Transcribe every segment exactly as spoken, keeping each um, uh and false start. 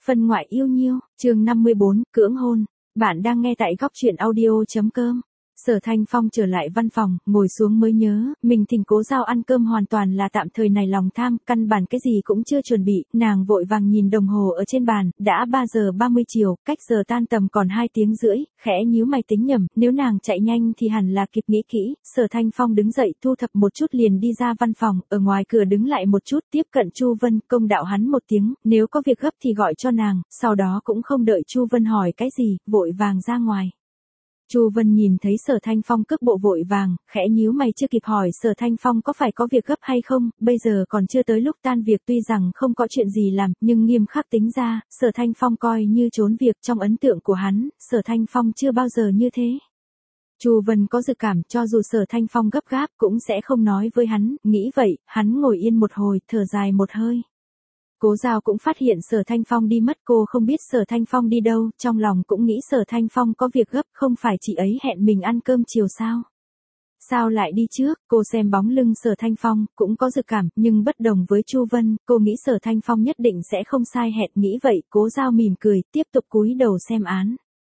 Phân ngoại yêu nhiêu, chương năm mươi bốn, cưỡng hôn. Bạn đang nghe tại góc truyện audio.com. Sở Thanh Phong trở lại văn phòng, ngồi xuống mới nhớ, mình thỉnh Cố Giao ăn cơm hoàn toàn là tạm thời này lòng tham, căn bản cái gì cũng chưa chuẩn bị, nàng vội vàng nhìn đồng hồ ở trên bàn, đã ba giờ ba mươi chiều, cách giờ tan tầm còn hai tiếng rưỡi, khẽ nhíu mày tính nhầm, nếu nàng chạy nhanh thì hẳn là kịp nghĩ kỹ. Sở Thanh Phong đứng dậy thu thập một chút liền đi ra văn phòng, ở ngoài cửa đứng lại một chút, tiếp cận Chu Vân, công đạo hắn một tiếng, nếu có việc gấp thì gọi cho nàng, sau đó cũng không đợi Chu Vân hỏi cái gì, vội vàng ra ngoài. Chu Vân nhìn thấy Sở Thanh Phong cước bộ vội vàng, khẽ nhíu mày chưa kịp hỏi Sở Thanh Phong có phải có việc gấp hay không, bây giờ còn chưa tới lúc tan việc, tuy rằng không có chuyện gì làm, nhưng nghiêm khắc tính ra, Sở Thanh Phong coi như trốn việc, trong ấn tượng của hắn, Sở Thanh Phong chưa bao giờ như thế. Chu Vân có dự cảm cho dù Sở Thanh Phong gấp gáp cũng sẽ không nói với hắn, nghĩ vậy, hắn ngồi yên một hồi, thở dài một hơi. Cố Giao cũng phát hiện Sở Thanh Phong đi mất, cô không biết Sở Thanh Phong đi đâu, trong lòng cũng nghĩ Sở Thanh Phong có việc gấp, không phải chị ấy hẹn mình ăn cơm chiều sao? Sao lại đi trước? Cô xem bóng lưng Sở Thanh Phong, cũng có dự cảm, nhưng bất đồng với Chu Vân, cô nghĩ Sở Thanh Phong nhất định sẽ không sai hẹn, nghĩ vậy, Cố Giao mỉm cười, tiếp tục cúi đầu xem án.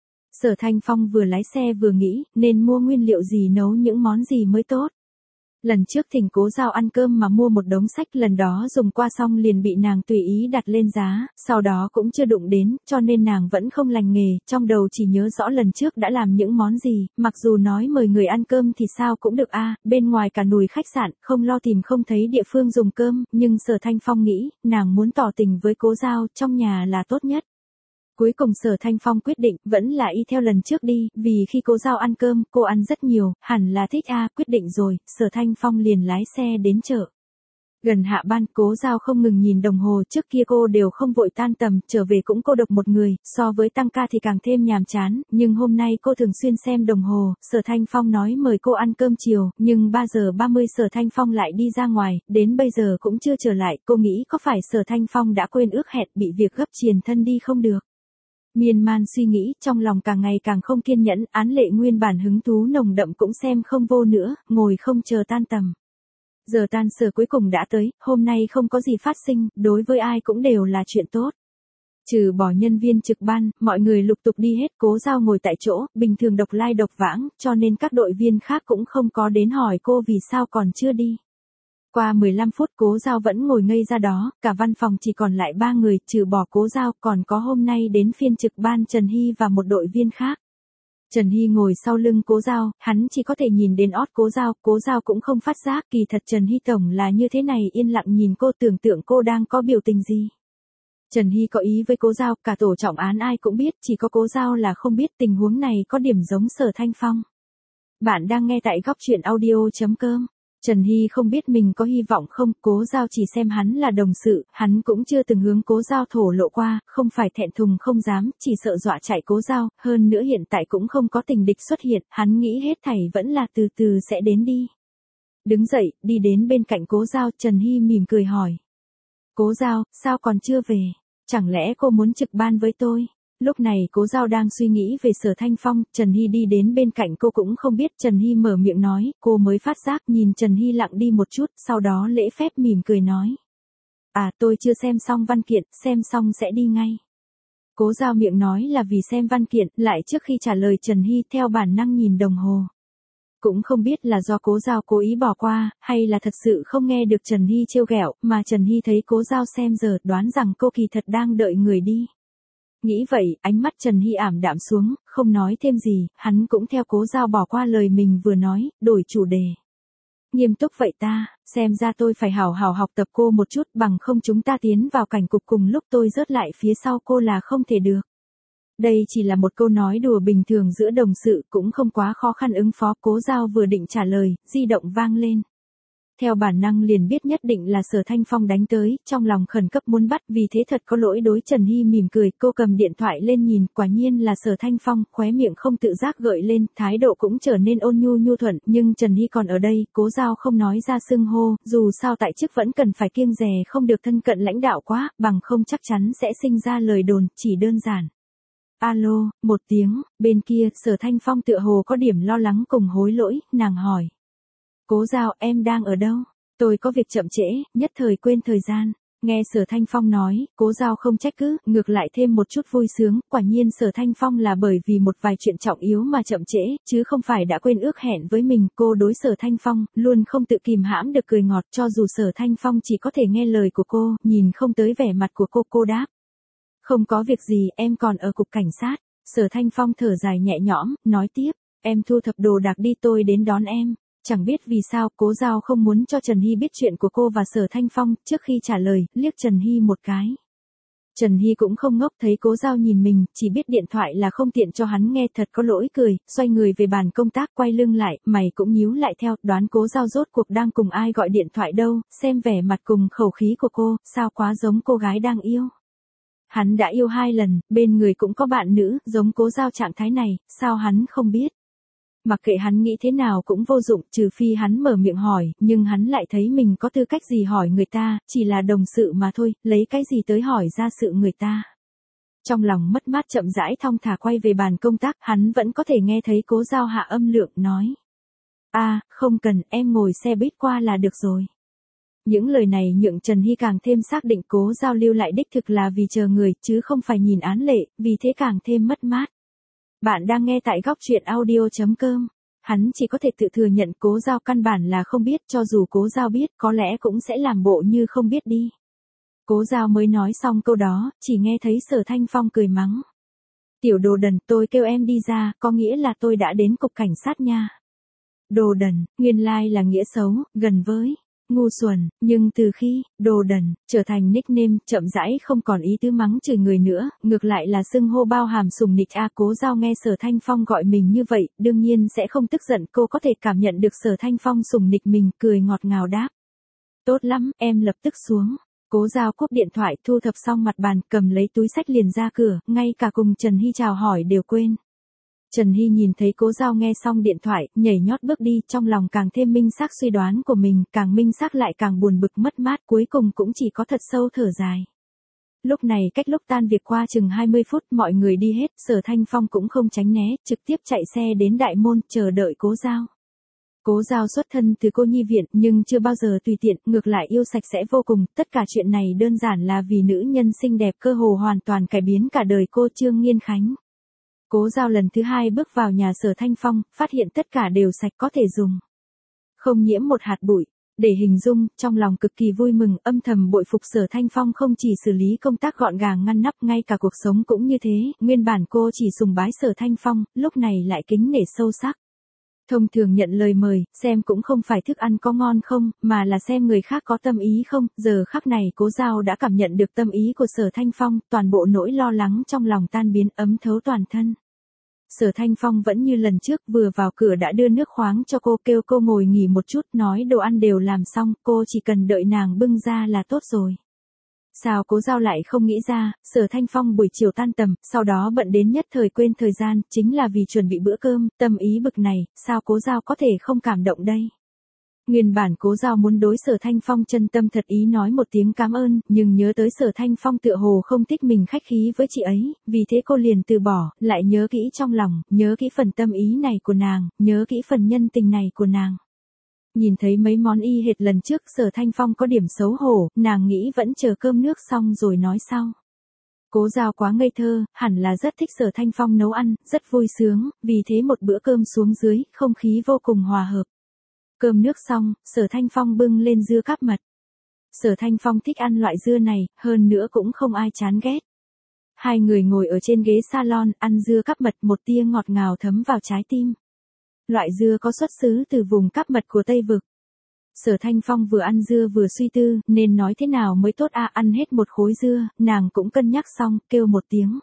Sở Thanh Phong vừa lái xe vừa nghĩ, nên mua nguyên liệu gì nấu những món gì mới tốt. Lần trước thỉnh Cố Giao ăn cơm mà mua một đống sách, lần đó dùng qua xong liền bị nàng tùy ý đặt lên giá, sau đó cũng chưa đụng đến, cho nên nàng vẫn không lành nghề, trong đầu chỉ nhớ rõ lần trước đã làm những món gì, mặc dù nói mời người ăn cơm thì sao cũng được a, bên ngoài cả nùi khách sạn, không lo tìm không thấy địa phương dùng cơm, nhưng Sở Thanh Phong nghĩ, nàng muốn tỏ tình với Cố Giao, trong nhà là tốt nhất. Cuối cùng Sở Thanh Phong quyết định, vẫn là y theo lần trước đi, vì khi Cố Giao ăn cơm, cô ăn rất nhiều, hẳn là thích a, quyết định rồi, Sở Thanh Phong liền lái xe đến chợ. Gần hạ ban, Cố Giao không ngừng nhìn đồng hồ, trước kia cô đều không vội tan tầm, trở về cũng cô độc một người, so với tăng ca thì càng thêm nhàm chán, nhưng hôm nay cô thường xuyên xem đồng hồ, Sở Thanh Phong nói mời cô ăn cơm chiều, nhưng ba giờ ba mươi Sở Thanh Phong lại đi ra ngoài, đến bây giờ cũng chưa trở lại, cô nghĩ có phải Sở Thanh Phong đã quên ước hẹn, bị việc gấp triền thân đi không được. Miên man suy nghĩ, trong lòng càng ngày càng không kiên nhẫn, Án Lệ nguyên bản hứng thú nồng đậm cũng xem không vô nữa, ngồi không chờ tan tầm. Giờ tan sở cuối cùng đã tới, hôm nay không có gì phát sinh, đối với ai cũng đều là chuyện tốt. Trừ bỏ nhân viên trực ban, mọi người lục tục đi hết, Cố Giao ngồi tại chỗ, bình thường độc lai độc vãng, cho nên các đội viên khác cũng không có đến hỏi cô vì sao còn chưa đi. Qua mười lăm phút Cố Giao vẫn ngồi ngây ra đó, cả văn phòng chỉ còn lại ba người, trừ bỏ Cố Giao, còn có hôm nay đến phiên trực ban Trần Hy và một đội viên khác. Trần Hy ngồi sau lưng Cố Giao, hắn chỉ có thể nhìn đến ót Cố Giao, Cố Giao cũng không phát giác, kỳ thật Trần Hy tổng là như thế này, yên lặng nhìn cô, tưởng tượng cô đang có biểu tình gì. Trần Hy có ý với Cố Giao, cả tổ trọng án ai cũng biết, chỉ có Cố Giao là không biết tình huống này có điểm giống Sở Thanh Phong. Bạn đang nghe tại góc truyện audio.com. Trần Hy không biết mình có hy vọng không, Cố Giao chỉ xem hắn là đồng sự, hắn cũng chưa từng hướng Cố Giao thổ lộ qua, không phải thẹn thùng không dám, chỉ sợ dọa chạy Cố Giao, hơn nữa hiện tại cũng không có tình địch xuất hiện, hắn nghĩ hết thảy vẫn là từ từ sẽ đến đi. Đứng dậy, đi đến bên cạnh Cố Giao, Trần Hy mỉm cười hỏi. Cố Giao, sao còn chưa về? Chẳng lẽ cô muốn trực ban với tôi? Lúc này Cố Giao đang suy nghĩ về Sở Thanh Phong, Trần Hy đi đến bên cạnh cô cũng không biết, Trần Hy mở miệng nói, cô mới phát giác, nhìn Trần Hy lặng đi một chút, sau đó lễ phép mỉm cười nói. À, tôi chưa xem xong văn kiện, xem xong sẽ đi ngay. Cố Giao miệng nói là vì xem văn kiện, lại trước khi trả lời Trần Hy theo bản năng nhìn đồng hồ. Cũng không biết là do Cố Giao cố ý bỏ qua, hay là thật sự không nghe được Trần Hy trêu ghẹo, mà Trần Hy thấy Cố Giao xem giờ, đoán rằng cô kỳ thật đang đợi người đi. Nghĩ vậy, ánh mắt Trần Hy ảm đạm xuống, không nói thêm gì, hắn cũng theo Cố Giao bỏ qua lời mình vừa nói, đổi chủ đề. Nghiêm túc vậy ta, xem ra tôi phải hào hào học tập cô một chút, bằng không chúng ta tiến vào cảnh cục cùng lúc tôi rớt lại phía sau cô là không thể được. Đây chỉ là một câu nói đùa bình thường giữa đồng sự, cũng không quá khó khăn ứng phó. Cố Giao vừa định trả lời, di động vang lên. Theo bản năng liền biết nhất định là Sở Thanh Phong đánh tới, trong lòng khẩn cấp muốn bắt, vì thế thật có lỗi đối Trần Hy mỉm cười, cô cầm điện thoại lên nhìn, quả nhiên là Sở Thanh Phong, khóe miệng không tự giác gợi lên, thái độ cũng trở nên ôn nhu nhu thuận, nhưng Trần Hy còn ở đây, Cố Giao không nói ra xưng hô, dù sao tại chức vẫn cần phải kiêng dè không được thân cận lãnh đạo quá, bằng không chắc chắn sẽ sinh ra lời đồn, chỉ đơn giản. Alo, một tiếng, bên kia, Sở Thanh Phong tựa hồ có điểm lo lắng cùng hối lỗi, nàng hỏi. Cố Giao, em đang ở đâu? Tôi có việc chậm trễ, nhất thời quên thời gian. Nghe Sở Thanh Phong nói, Cố Giao không trách cứ, ngược lại thêm một chút vui sướng, quả nhiên Sở Thanh Phong là bởi vì một vài chuyện trọng yếu mà chậm trễ, chứ không phải đã quên ước hẹn với mình. Cô đối Sở Thanh Phong, luôn không tự kìm hãm được cười ngọt, cho dù Sở Thanh Phong chỉ có thể nghe lời của cô, nhìn không tới vẻ mặt của cô. Cô đáp: không có việc gì, em còn ở cục cảnh sát. Sở Thanh Phong thở dài nhẹ nhõm, nói tiếp: em thu thập đồ đạc đi, tôi đến đón em. Chẳng biết vì sao, Cố Giao không muốn cho Trần Hy biết chuyện của cô và Sở Thanh Phong, trước khi trả lời, liếc Trần Hy một cái. Trần Hy cũng không ngốc, thấy Cố Giao nhìn mình, chỉ biết điện thoại là không tiện cho hắn nghe, thật có lỗi cười, xoay người về bàn công tác, quay lưng lại, mày cũng nhíu lại theo, đoán Cố Giao rốt cuộc đang cùng ai gọi điện thoại đâu, xem vẻ mặt cùng khẩu khí của cô, sao quá giống cô gái đang yêu. Hắn đã yêu hai lần, bên người cũng có bạn nữ, giống Cố Giao trạng thái này, sao hắn không biết. Mặc kệ hắn nghĩ thế nào cũng vô dụng, trừ phi hắn mở miệng hỏi, nhưng hắn lại thấy mình có tư cách gì hỏi người ta, chỉ là đồng sự mà thôi, lấy cái gì tới hỏi ra sự người ta. Trong lòng mất mát chậm rãi thong thả quay về bàn công tác, hắn vẫn có thể nghe thấy Cố Giao hạ âm lượng, nói: a, không cần, em ngồi xe buýt qua là được rồi. Những lời này nhượng Trần Hy càng thêm xác định Cố Giao lưu lại đích thực là vì chờ người, chứ không phải nhìn án lệ, vì thế càng thêm mất mát. Bạn đang nghe tại góc truyện audio chấm com. Hắn chỉ có thể tự thừa nhận Cố Giao căn bản là không biết, cho dù Cố Giao biết có lẽ cũng sẽ làm bộ như không biết đi. Cố Giao mới nói xong câu đó, chỉ nghe thấy Sở Thanh Phong cười mắng: tiểu đồ đần, tôi kêu em đi ra, có nghĩa là tôi đã đến cục cảnh sát nha. Đồ đần, nguyên lai là nghĩa xấu, gần với ngu xuẩn, nhưng từ khi đồ đần trở thành nickname, chậm rãi không còn ý tứ mắng chửi người nữa, ngược lại là xưng hô bao hàm sùng nịch. A, Cố Giao nghe Sở Thanh Phong gọi mình như vậy, đương nhiên sẽ không tức giận, cô có thể cảm nhận được Sở Thanh Phong sùng nịch mình, cười ngọt ngào đáp: tốt lắm, em lập tức xuống. Cố Giao cúp điện thoại, thu thập xong mặt bàn, cầm lấy túi xách liền ra cửa, ngay cả cùng Trần Hy chào hỏi đều quên. Trần Hy nhìn thấy Cố Giao nghe xong điện thoại, nhảy nhót bước đi, trong lòng càng thêm minh xác suy đoán của mình, càng minh xác lại càng buồn bực mất mát, cuối cùng cũng chỉ có thật sâu thở dài. Lúc này cách lúc tan việc qua chừng hai mươi phút, mọi người đi hết, Sở Thanh Phong cũng không tránh né, trực tiếp chạy xe đến đại môn, chờ đợi Cố Giao. Cố Giao xuất thân từ cô nhi viện, nhưng chưa bao giờ tùy tiện, ngược lại yêu sạch sẽ vô cùng, tất cả chuyện này đơn giản là vì nữ nhân xinh đẹp, cơ hồ hoàn toàn cải biến cả đời cô. Trương Nghiên Khánh. Cố Giao lần thứ hai bước vào nhà Sở Thanh Phong, phát hiện tất cả đều sạch, có thể dùng, không nhiễm một hạt bụi. Để hình dung, trong lòng cực kỳ vui mừng, âm thầm bội phục Sở Thanh Phong không chỉ xử lý công tác gọn gàng ngăn nắp, ngay cả cuộc sống cũng như thế. Nguyên bản cô chỉ sùng bái Sở Thanh Phong, lúc này lại kính nể sâu sắc. Thông thường nhận lời mời, xem cũng không phải thức ăn có ngon không, mà là xem người khác có tâm ý không. Giờ khắc này Cố Giao đã cảm nhận được tâm ý của Sở Thanh Phong, toàn bộ nỗi lo lắng trong lòng tan biến, ấm thấu toàn thân. Sở Thanh Phong vẫn như lần trước, vừa vào cửa đã đưa nước khoáng cho cô, kêu cô ngồi nghỉ một chút, nói đồ ăn đều làm xong, cô chỉ cần đợi nàng bưng ra là tốt rồi. Sao Cố Giao lại không nghĩ ra, Sở Thanh Phong buổi chiều tan tầm, sau đó bận đến nhất thời quên thời gian, chính là vì chuẩn bị bữa cơm, tâm ý bực này, sao Cố Giao có thể không cảm động đây? Nguyên bản Cố Giao muốn đối Sở Thanh Phong chân tâm thật ý nói một tiếng cảm ơn, nhưng nhớ tới Sở Thanh Phong tựa hồ không thích mình khách khí với chị ấy, vì thế cô liền từ bỏ, lại nhớ kỹ trong lòng, nhớ kỹ phần tâm ý này của nàng, nhớ kỹ phần nhân tình này của nàng. Nhìn thấy mấy món y hệt lần trước, Sở Thanh Phong có điểm xấu hổ, nàng nghĩ vẫn chờ cơm nước xong rồi nói sau. Cố Giao quá ngây thơ, hẳn là rất thích Sở Thanh Phong nấu ăn, rất vui sướng, vì thế một bữa cơm xuống dưới, không khí vô cùng hòa hợp. Cơm nước xong, Sở Thanh Phong bưng lên dưa cáp mật. Sở Thanh Phong thích ăn loại dưa này, hơn nữa cũng không ai chán ghét. Hai người ngồi ở trên ghế salon, ăn dưa cáp mật, một tia ngọt ngào thấm vào trái tim. Loại dưa có xuất xứ từ vùng cáp mật của Tây Vực. Sở Thanh Phong vừa ăn dưa vừa suy tư, nên nói thế nào mới tốt a, ăn hết một khối dưa, nàng cũng cân nhắc xong, kêu một tiếng: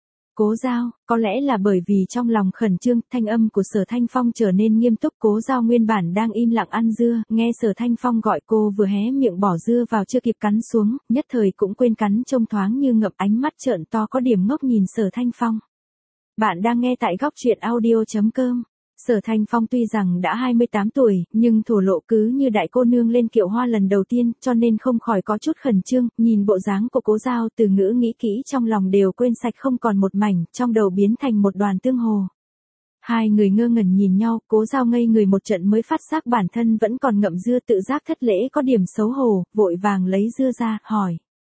Cố Giao, có lẽ là bởi vì trong lòng khẩn trương, thanh âm của Sở Thanh Phong trở nên nghiêm túc. Cố Giao nguyên bản đang im lặng ăn dưa, nghe Sở Thanh Phong gọi cô vừa hé miệng bỏ dưa vào chưa kịp cắn xuống, nhất thời cũng quên cắn, trông thoáng như ngậm, ánh mắt trợn to có điểm ngốc nhìn Sở Thanh Phong. Bạn đang nghe tại góc truyện audio chấm com. Sở Thanh Phong tuy rằng đã hai mươi tám tuổi, nhưng thổ lộ cứ như đại cô nương lên kiệu hoa lần đầu tiên, cho nên không khỏi có chút khẩn trương, nhìn bộ dáng của Cố Giao, từ ngữ nghĩ kỹ trong lòng đều quên sạch không còn một mảnh, trong đầu biến thành một đoàn tương hồ. Hai người ngơ ngẩn nhìn nhau, Cố Giao ngây người một trận mới phát giác bản thân vẫn còn ngậm dưa, tự giác thất lễ có điểm xấu hổ, vội vàng lấy dưa ra, hỏi: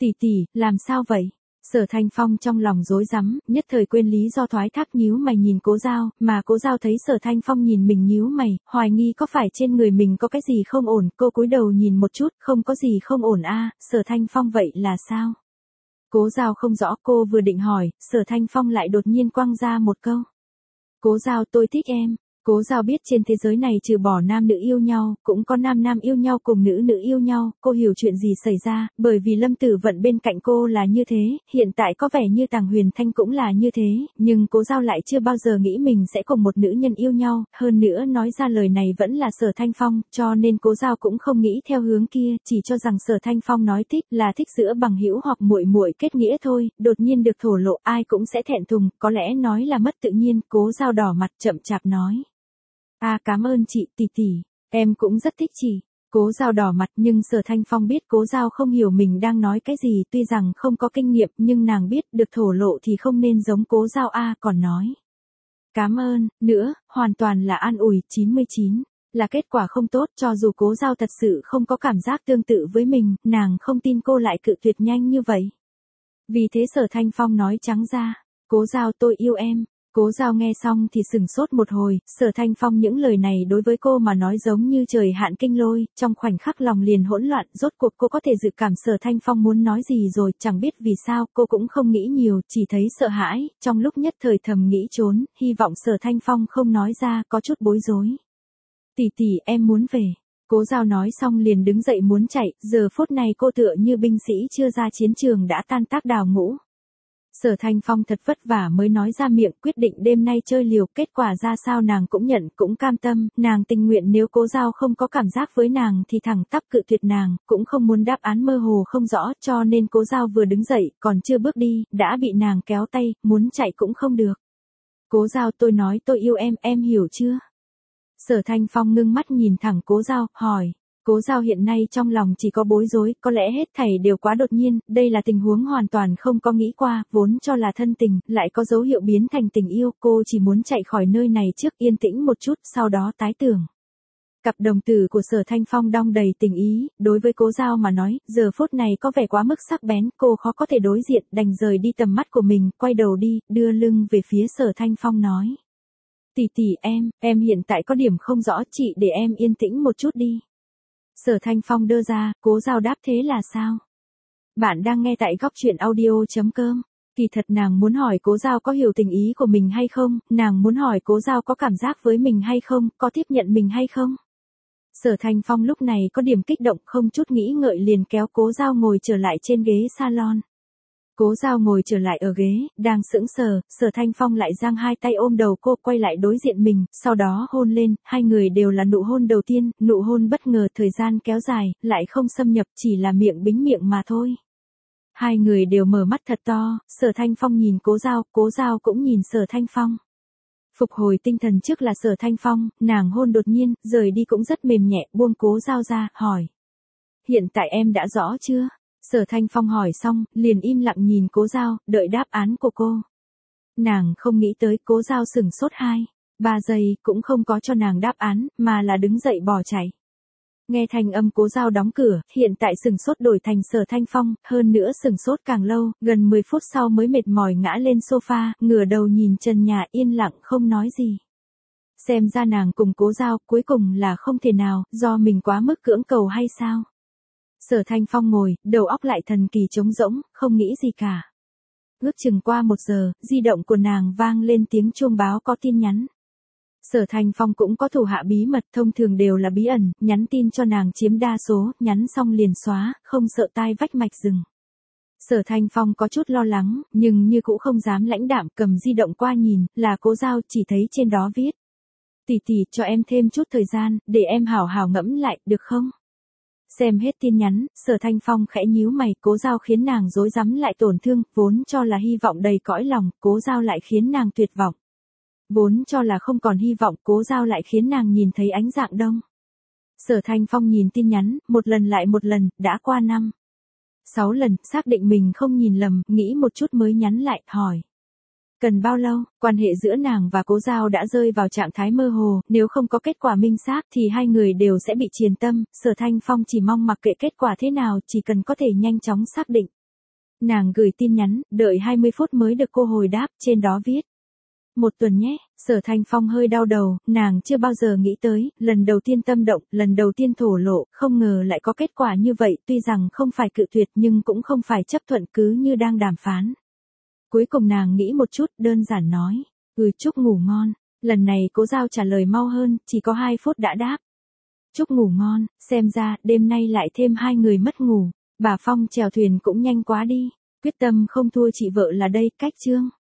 Tỷ tỷ, làm sao vậy? Sở Thanh Phong trong lòng rối rắm, nhất thời quên lý do thoái thác nhíu mày nhìn Cố Giao, mà Cố Giao thấy Sở Thanh Phong nhìn mình nhíu mày, hoài nghi có phải trên người mình có cái gì không ổn, cô cúi đầu nhìn một chút, không có gì không ổn a, Sở Thanh Phong vậy là sao? Cố Giao không rõ, cô vừa định hỏi, Sở Thanh Phong lại đột nhiên quăng ra một câu. Cố Giao, tôi thích em. Cố Giao biết trên thế giới này trừ bỏ nam nữ yêu nhau, cũng có nam nam yêu nhau cùng nữ nữ yêu nhau, cô hiểu chuyện gì xảy ra, bởi vì Lâm Tử Vận bên cạnh cô là như thế, hiện tại có vẻ như Tàng Huyền Thanh cũng là như thế, nhưng Cố Giao lại chưa bao giờ nghĩ mình sẽ cùng một nữ nhân yêu nhau, hơn nữa nói ra lời này vẫn là Sở Thanh Phong, cho nên Cố Giao cũng không nghĩ theo hướng kia, chỉ cho rằng Sở Thanh Phong nói thích là thích giữa bằng hữu hoặc muội muội kết nghĩa thôi, đột nhiên được thổ lộ ai cũng sẽ thẹn thùng, có lẽ nói là mất tự nhiên, Cố Giao đỏ mặt chậm chạp nói. À cảm ơn chị, tỷ tỷ, em cũng rất thích chị. Cố Giao đỏ mặt nhưng Sở Thanh Phong biết Cố Giao không hiểu mình đang nói cái gì, tuy rằng không có kinh nghiệm nhưng nàng biết được thổ lộ thì không nên giống Cố Giao a, còn nói. Cảm ơn, nữa, hoàn toàn là an ủi, chín mươi chín, là kết quả không tốt, cho dù Cố Giao thật sự không có cảm giác tương tự với mình, nàng không tin cô lại cự tuyệt nhanh như vậy. Vì thế Sở Thanh Phong nói trắng ra, Cố Giao tôi yêu em. Cố Giao nghe xong thì sừng sốt một hồi, Sở Thanh Phong những lời này đối với cô mà nói giống như trời hạn kinh lôi, trong khoảnh khắc lòng liền hỗn loạn, rốt cuộc cô có thể dự cảm Sở Thanh Phong muốn nói gì rồi, chẳng biết vì sao, cô cũng không nghĩ nhiều, chỉ thấy sợ hãi, trong lúc nhất thời thầm nghĩ trốn, hy vọng Sở Thanh Phong không nói ra, có chút bối rối. Tỷ tỷ, em muốn về. Cố Giao nói xong liền đứng dậy muốn chạy, giờ phút này cô tựa như binh sĩ chưa ra chiến trường đã tan tác đào ngũ. Sở Thanh Phong thật vất vả mới nói ra miệng quyết định đêm nay chơi liều, kết quả ra sao nàng cũng nhận, cũng cam tâm, nàng tình nguyện nếu Cố Giao không có cảm giác với nàng thì thẳng tắp cự tuyệt nàng, cũng không muốn đáp án mơ hồ không rõ, cho nên Cố Giao vừa đứng dậy, còn chưa bước đi, đã bị nàng kéo tay, muốn chạy cũng không được. Cố Giao tôi nói tôi yêu em, em hiểu chưa? Sở Thanh Phong ngưng mắt nhìn thẳng Cố Giao, hỏi. Cố Giao hiện nay trong lòng chỉ có bối rối, có lẽ hết thảy đều quá đột nhiên, đây là tình huống hoàn toàn không có nghĩ qua, vốn cho là thân tình, lại có dấu hiệu biến thành tình yêu, cô chỉ muốn chạy khỏi nơi này trước yên tĩnh một chút, sau đó tái tưởng. Cặp đồng tử của Sở Thanh Phong đong đầy tình ý, đối với Cố Giao mà nói, giờ phút này có vẻ quá mức sắc bén, cô khó có thể đối diện, đành rời đi tầm mắt của mình, quay đầu đi, đưa lưng về phía Sở Thanh Phong nói. Tỷ tỷ em, em hiện tại có điểm không rõ, chị để em yên tĩnh một chút đi. Sở Thanh Phong đưa ra, Cố Giao đáp thế là sao? Bạn đang nghe tại góc truyện audio.com. Kỳ thật nàng muốn hỏi Cố Giao có hiểu tình ý của mình hay không, nàng muốn hỏi Cố Giao có cảm giác với mình hay không, có tiếp nhận mình hay không. Sở Thanh Phong lúc này có điểm kích động, không chút nghĩ ngợi liền kéo Cố Giao ngồi trở lại trên ghế salon. Cố Giao ngồi trở lại ở ghế, đang sững sờ, Sở Thanh Phong lại giang hai tay ôm đầu cô quay lại đối diện mình, sau đó hôn lên, hai người đều là nụ hôn đầu tiên, nụ hôn bất ngờ thời gian kéo dài, lại không xâm nhập, chỉ là miệng bính miệng mà thôi. Hai người đều mở mắt thật to, Sở Thanh Phong nhìn Cố Giao, Cố Giao cũng nhìn Sở Thanh Phong. Phục hồi tinh thần trước là Sở Thanh Phong, nàng hôn đột nhiên, rời đi cũng rất mềm nhẹ, buông Cố Giao ra, hỏi. Hiện tại em đã rõ chưa? Sở Thanh Phong hỏi xong, liền im lặng nhìn Cố Giao, đợi đáp án của cô. Nàng không nghĩ tới, Cố Giao sửng sốt hai, ba giây, cũng không có cho nàng đáp án, mà là đứng dậy bỏ chạy. Nghe thanh âm Cố Giao đóng cửa, hiện tại sửng sốt đổi thành Sở Thanh Phong, hơn nữa sửng sốt càng lâu, gần mười phút sau mới mệt mỏi ngã lên sofa, ngửa đầu nhìn trần nhà yên lặng không nói gì. Xem ra nàng cùng Cố Giao, cuối cùng là không thể nào, do mình quá mức cưỡng cầu hay sao? Sở Thanh Phong ngồi, đầu óc lại thần kỳ trống rỗng, không nghĩ gì cả. Ước chừng qua một giờ, di động của nàng vang lên tiếng chuông báo có tin nhắn. Sở Thanh Phong cũng có thủ hạ bí mật, thông thường đều là bí ẩn, nhắn tin cho nàng chiếm đa số, nhắn xong liền xóa, không sợ tai vách mạch rừng. Sở Thanh Phong có chút lo lắng, nhưng như cũng không dám lãnh đạm, cầm di động qua nhìn, là Cố Giao, chỉ thấy trên đó viết. Tỷ tỷ, cho em thêm chút thời gian, để em hảo hảo ngẫm lại, được không? Xem hết tin nhắn, Sở Thanh Phong khẽ nhíu mày, Cố Giao khiến nàng rối rắm lại tổn thương, vốn cho là hy vọng đầy cõi lòng, Cố Giao lại khiến nàng tuyệt vọng. Vốn cho là không còn hy vọng, Cố Giao lại khiến nàng nhìn thấy ánh dạng đông. Sở Thanh Phong nhìn tin nhắn, một lần lại một lần, đã qua năm. Sáu lần, xác định mình không nhìn lầm, nghĩ một chút mới nhắn lại, hỏi. Cần bao lâu, quan hệ giữa nàng và Cố Giao đã rơi vào trạng thái mơ hồ, nếu không có kết quả minh xác thì hai người đều sẽ bị triền tâm, Sở Thanh Phong chỉ mong mặc kệ kết quả thế nào, chỉ cần có thể nhanh chóng xác định. Nàng gửi tin nhắn, đợi hai mươi phút mới được cô hồi đáp, trên đó viết. Một tuần nhé, Sở Thanh Phong hơi đau đầu, nàng chưa bao giờ nghĩ tới, lần đầu tiên tâm động, lần đầu tiên thổ lộ, không ngờ lại có kết quả như vậy, tuy rằng không phải cự tuyệt nhưng cũng không phải chấp thuận cứ như đang đàm phán. Cuối cùng nàng nghĩ một chút, đơn giản nói, ừ chúc ngủ ngon, lần này Cố Giao trả lời mau hơn, chỉ có hai phút đã đáp. Chúc ngủ ngon, xem ra, đêm nay lại thêm hai người mất ngủ, bà Phong chèo thuyền cũng nhanh quá đi, quyết tâm không thua chị vợ là đây, cách chương.